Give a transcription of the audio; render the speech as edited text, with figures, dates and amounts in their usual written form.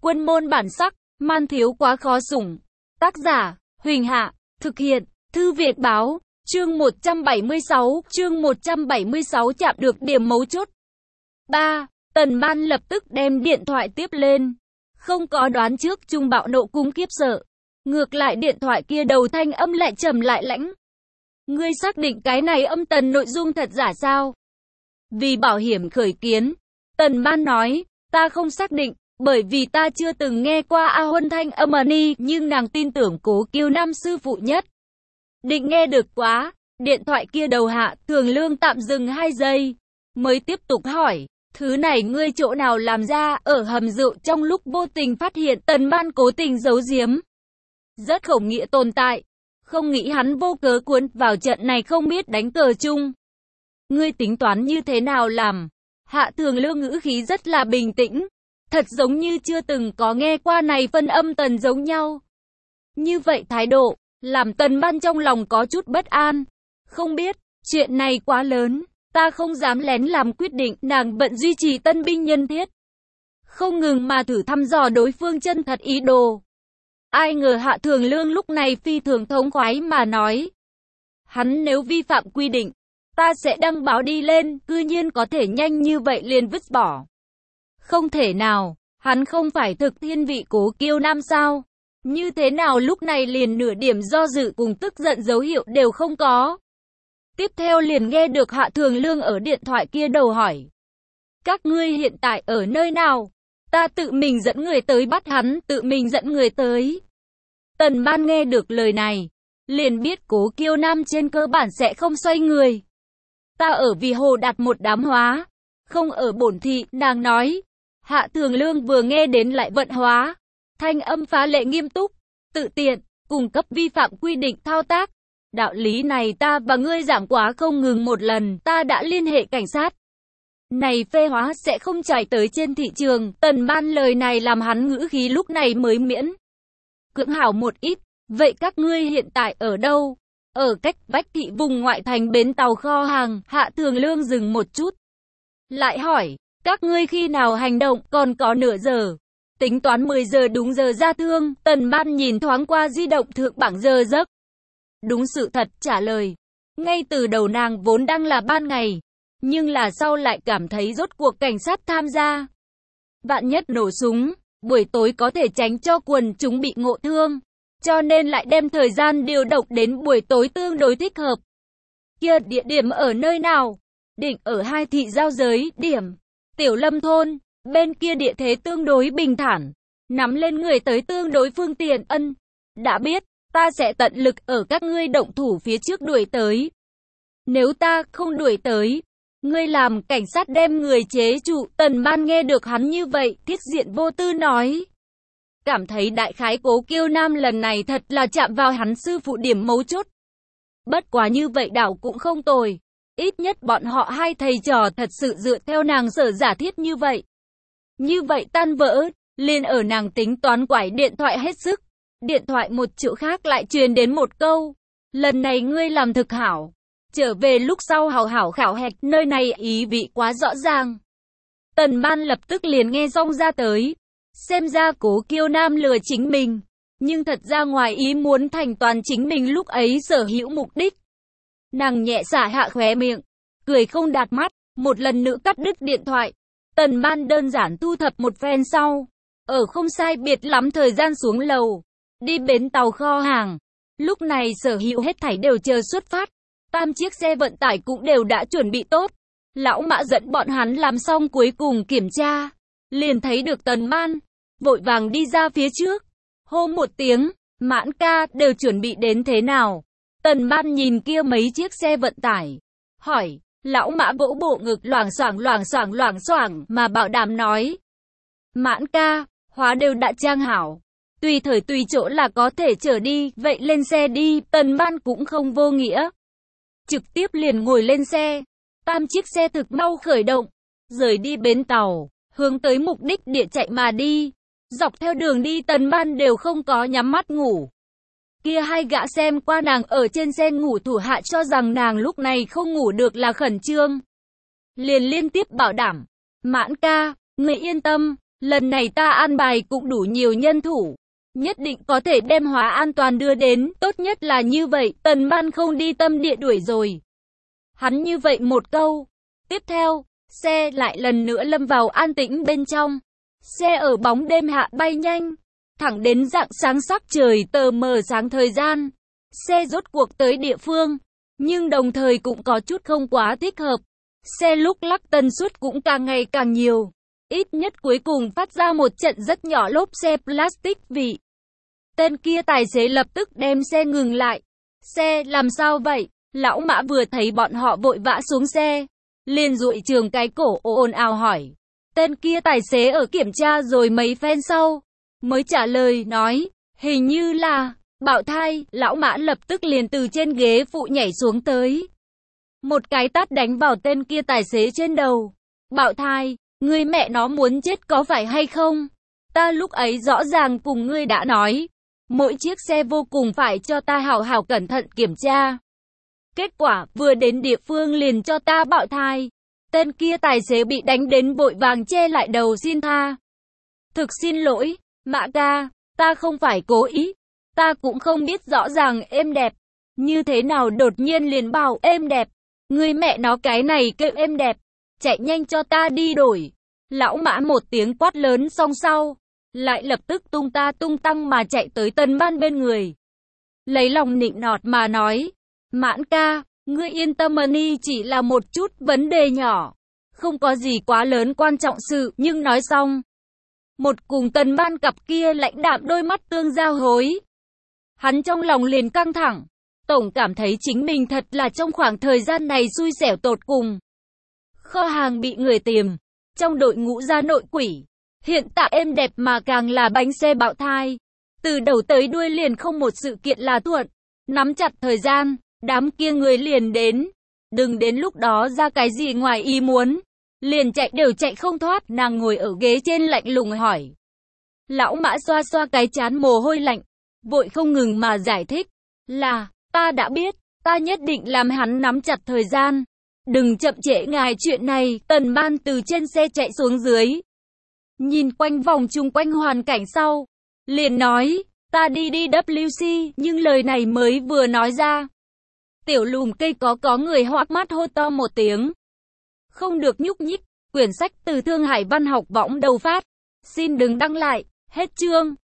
Quân môn bản sắc, man thiếu quá khó sủng. Tác giả, Huỳnh Hạ, thực hiện, Thư Việt Báo, chương 176 chạm được điểm mấu chốt. 3. Tần Ban lập tức đem điện thoại tiếp lên. Không có đoán trước Trung bạo nộ cung kiếp sợ. Ngược lại điện thoại kia đầu thanh âm lại trầm lại lãnh. Ngươi xác định cái này âm tần nội dung thật giả sao? Vì bảo hiểm khởi kiến, Tần Ban nói, ta không xác định, bởi vì ta chưa từng nghe qua A Huân thanh âm ni, nhưng nàng tin tưởng Cố Kiêu Nam sư phụ nhất. Định nghe được quá, điện thoại kia đầu Hạ Thường Lương tạm dừng 2 giây, mới tiếp tục hỏi, thứ này ngươi chỗ nào làm ra? Ở hầm rượu trong lúc vô tình phát hiện Tần Ban cố tình giấu giếm. Rất khổng nghĩa tồn tại, không nghĩ hắn vô cớ cuốn vào trận này không biết đánh cờ chung. Ngươi tính toán như thế nào làm? Hạ Thường Lương ngữ khí rất là bình tĩnh, thật giống như chưa từng có nghe qua này phân âm tần giống nhau. Như vậy thái độ, làm Tần Ban trong lòng có chút bất an. Không biết, chuyện này quá lớn, ta không dám lén làm quyết định. Nàng bận duy trì tân binh nhân thiết, không ngừng mà thử thăm dò đối phương chân thật ý đồ. Ai ngờ Hạ Thường Lương lúc này phi thường thống khoái mà nói, hắn nếu vi phạm quy định, ta sẽ đăng báo đi lên. Cư nhiên có thể nhanh như vậy liền vứt bỏ. Không thể nào, hắn không phải thực thiên vị Cố Kiêu Nam sao? Như thế nào lúc này liền nửa điểm do dự cùng tức giận dấu hiệu đều không có. Tiếp theo liền nghe được Hạ Thường Lương ở điện thoại kia đầu hỏi, các ngươi hiện tại ở nơi nào? Ta tự mình dẫn người tới bắt hắn, tự mình dẫn người tới. Tần Ban nghe được lời này, liền biết Cố Kiêu Nam trên cơ bản sẽ không xoay người. Ta ở Vì Hồ đặt một đám hóa, không ở bổn thị, nàng nói. Hạ Thường Lương vừa nghe đến lại vận hóa, thanh âm phá lệ nghiêm túc, tự tiện, cung cấp vi phạm quy định thao tác. Đạo lý này ta và ngươi giảng quá không ngừng một lần, ta đã liên hệ cảnh sát. Này phê hóa sẽ không trải tới trên thị trường. Tần Ban lời này làm hắn ngữ khí lúc này mới miễn cưỡng hảo một ít. Vậy các ngươi hiện tại ở đâu? Ở cách Bách Thị vùng ngoại thành bến tàu kho hàng. Hạ Thường Lương dừng một chút, lại hỏi, các ngươi khi nào hành động? Còn có nửa giờ. Tính toán 10 giờ đúng giờ ra thương. Tần Ban nhìn thoáng qua di động thượng bảng giờ giấc. Đúng sự thật trả lời. Ngay từ đầu nàng vốn đang là ban ngày, nhưng là sau lại cảm thấy rốt cuộc cảnh sát tham gia, vạn nhất nổ súng, buổi tối có thể tránh cho quần chúng bị ngộ thương, cho nên lại đem thời gian điều động đến buổi tối tương đối thích hợp. Kia địa điểm ở nơi nào? Định ở 2 thị giao giới điểm, Tiểu Lâm thôn, bên kia địa thế tương đối bình thản, nắm lên người tới tương đối phương tiện. Ân, đã biết, ta sẽ tận lực ở các ngươi động thủ phía trước đuổi tới. Nếu ta không đuổi tới, ngươi làm cảnh sát đem người chế trụ. Tần Ban nghe được hắn như vậy, thiết diện vô tư nói. Cảm thấy đại khái Cố Kiêu Nam lần này thật là chạm vào hắn sư phụ điểm mấu chốt. Bất quá như vậy đảo cũng không tồi. Ít nhất bọn họ hai thầy trò thật sự dựa theo nàng sở giả thiết như vậy. Như vậy tan vỡ, liền ở nàng tính toán quải điện thoại hết sức. Điện thoại một chỗ khác lại truyền đến một câu. Lần này ngươi làm thực hảo. Trở về lúc sau hảo hảo khảo hạch, nơi này ý vị quá rõ ràng. Tần Ban lập tức liền nghe xong ra tới. Xem ra Cố Kiêu Nam lừa chính mình, nhưng thật ra ngoài ý muốn thành toàn chính mình lúc ấy sở hữu mục đích. Nàng nhẹ xả hạ khóe miệng, cười không đạt mắt, một lần nữa cắt đứt điện thoại. Tần Ban đơn giản thu thập một phen sau, ở không sai biệt lắm thời gian xuống lầu, đi bến tàu kho hàng. Lúc này sở hữu hết thảy đều chờ xuất phát. 3 chiếc xe vận tải cũng đều đã chuẩn bị tốt. Lão Mã dẫn bọn hắn làm xong cuối cùng kiểm tra, liền thấy được Tần Ban, vội vàng đi ra phía trước, hô một tiếng, Mãn ca, đều chuẩn bị đến thế nào? Tần Ban nhìn kia mấy chiếc xe vận tải, hỏi. Lão Mã vỗ bộ ngực loảng xoảng mà bảo đảm nói. Mãn ca, hóa đều đã trang hảo, tùy thời tùy chỗ là có thể chở đi, vậy lên xe đi. Tần Ban cũng không vô nghĩa, trực tiếp liền ngồi lên xe. 3 chiếc xe thực mau khởi động, rời đi bến tàu, hướng tới mục đích địa chạy mà đi. Dọc theo đường đi Tần Ban đều không có nhắm mắt ngủ. Kia hai gã xem qua nàng ở trên xe ngủ thủ hạ cho rằng nàng lúc này không ngủ được là khẩn trương, liền liên tiếp bảo đảm. Mãn ca, người yên tâm, Lần này ta an bài cũng đủ nhiều nhân thủ. Nhất định có thể đem Hóa an toàn đưa đến, tốt nhất là như vậy, Tần Ban không đi tâm địa đuổi rồi. Hắn như vậy một câu. Tiếp theo, xe lại lần nữa lâm vào an tĩnh bên trong. Xe ở bóng đêm hạ bay nhanh, thẳng đến rạng sáng sắc trời tờ mờ sáng thời gian. Xe rốt cuộc tới địa phương, nhưng đồng thời cũng có chút không quá thích hợp. Xe lúc lắc tần suất cũng càng ngày càng nhiều. Ít nhất cuối cùng phát ra một trận rất nhỏ lốp xe plastic vị. Tên kia tài xế lập tức đem xe ngừng lại. Xe làm sao vậy? Lão Mã vừa thấy bọn họ vội vã xuống xe, liền duỗi trường cái cổ ồn ào hỏi. Tên kia tài xế ở kiểm tra rồi mấy phen sau, mới trả lời nói, hình như là bạo thai. Lão Mã lập tức liền từ trên ghế phụ nhảy xuống tới. Một cái tát đánh vào tên kia tài xế trên đầu. Bạo thai, ngươi mẹ nó muốn chết có phải hay không? Ta lúc ấy rõ ràng cùng ngươi đã nói, mỗi chiếc xe vô cùng phải cho ta hảo hảo cẩn thận kiểm tra. Kết quả, vừa đến địa phương liền cho ta bạo thai. Tên kia tài xế bị đánh đến vội vàng che lại đầu xin tha. Thực xin lỗi, Mã ca, ta không phải cố ý. Ta cũng không biết rõ ràng êm đẹp. Như thế nào đột nhiên liền bảo êm đẹp. Người mẹ nó cái này kêu êm đẹp. Chạy nhanh cho ta đi đổi. Lão Mã một tiếng quát lớn xong sau, lại lập tức tung ta tung tăng mà chạy tới Tần Ban bên người. Lấy lòng nịnh nọt mà nói. Mãn ca, ngươi yên tâm đi, chỉ là một chút vấn đề nhỏ. Không có gì quá lớn quan trọng sự, nhưng nói xong. Một cùng Tần Ban cặp kia lãnh đạm đôi mắt tương giao hối. Hắn trong lòng liền căng thẳng. Tổng cảm thấy chính mình thật là trong khoảng thời gian này xui xẻo tột cùng. Kho hàng bị người tìm. Trong đội ngũ ra nội quỷ. Hiện tại êm đẹp mà càng là bánh xe bạo thai. Từ đầu tới đuôi liền không một sự kiện là thuận. Nắm chặt thời gian, đám kia người liền đến. Đừng đến lúc đó ra cái gì ngoài ý muốn. Liền chạy đều chạy không thoát. Nàng ngồi ở ghế trên lạnh lùng hỏi. Lão Mã xoa xoa cái trán mồ hôi lạnh. Vội không ngừng mà giải thích. Là, ta đã biết, ta nhất định làm hắn nắm chặt thời gian. Đừng chậm trễ ngài chuyện này. Tần Ban từ trên xe chạy xuống dưới. Nhìn quanh vòng chung quanh hoàn cảnh sau. Liền nói, ta đi WC, nhưng lời này mới vừa nói ra. Tiểu lùm cây có người hoắc mắt hô to một tiếng. Không được nhúc nhích. Quyển sách từ Thương Hải Văn học võng đầu phát. Xin đừng đăng lại. Hết chương.